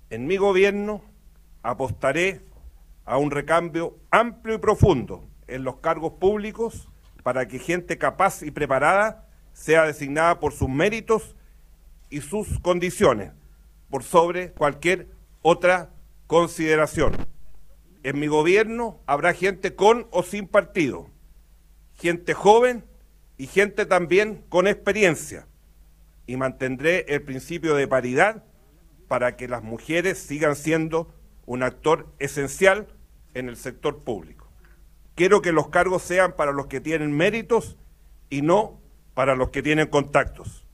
En mi gobierno apostaré a un recambio amplio y profundo en los cargos públicos para que gente capaz y preparada sea designada por sus méritos y sus condiciones, por sobre cualquier otra consideración. En mi gobierno habrá gente con o sin partido, gente joven y gente también con experiencia, y mantendré el principio de paridad para que las mujeres sigan siendo un actor esencial en el sector público. Quiero que los cargos sean para los que tienen méritos y no para los que tienen contactos.